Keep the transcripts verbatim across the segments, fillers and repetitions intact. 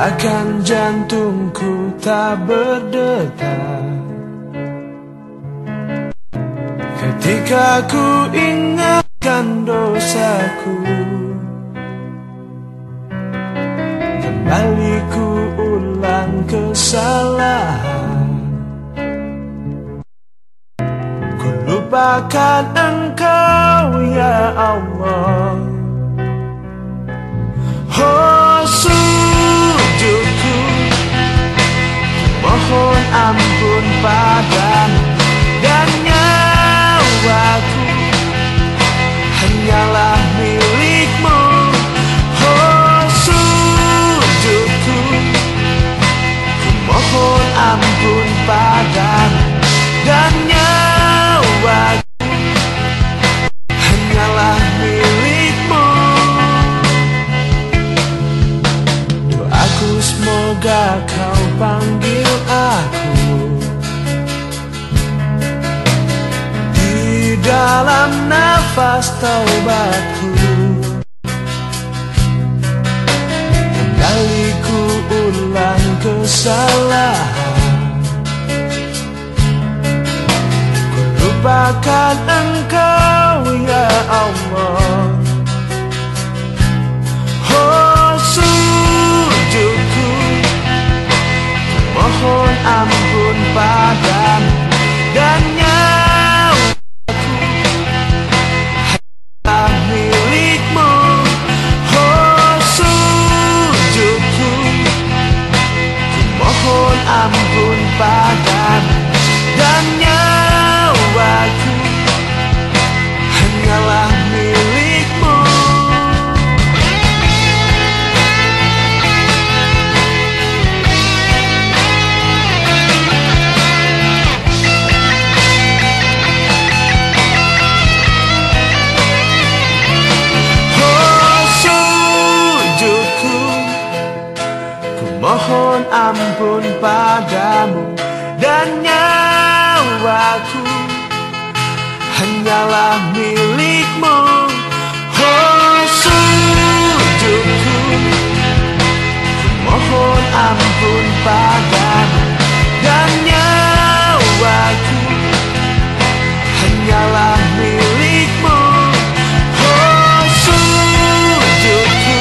Bahkan jantungku tak berdetak ketika ku ingatkan dosaku. Kembali ku ulang kesalahan, ku lupakan Engkau ya Allah. Oh sujudku, mohon ampun padamu, dan nyawaku hanyalah milikmu. Oh sujudku, ku mohon ampun padamu, dan nyawaku hanyalah milikmu. Doaku semoga kau panggil aku di dalam nafas taubatku. Kembali ku ulang kesalahan, ku lupakan Engkau ya Allah. Oh sujudku, mohon ampun padamu, dan nyawaku hanyalah milikmu. Oh sujudku, ku mohon ampun padamu, dan nyawaku hanyalah milikmu. Mohon ampun padamu, dan nyawaku hanyalah milikmu. Oh sujudku, mohon ampun padamu, dan nyawaku hanyalah milikmu. Oh sujudku,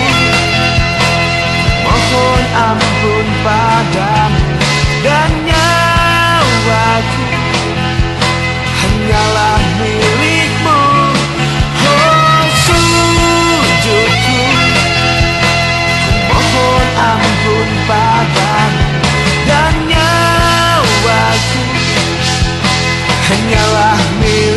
mohon ampun padamu, dan nyawaku hanyalah milikmu. Oh sujudku, mohon ampun padamu, dan nyawaku hanyalah milikmu.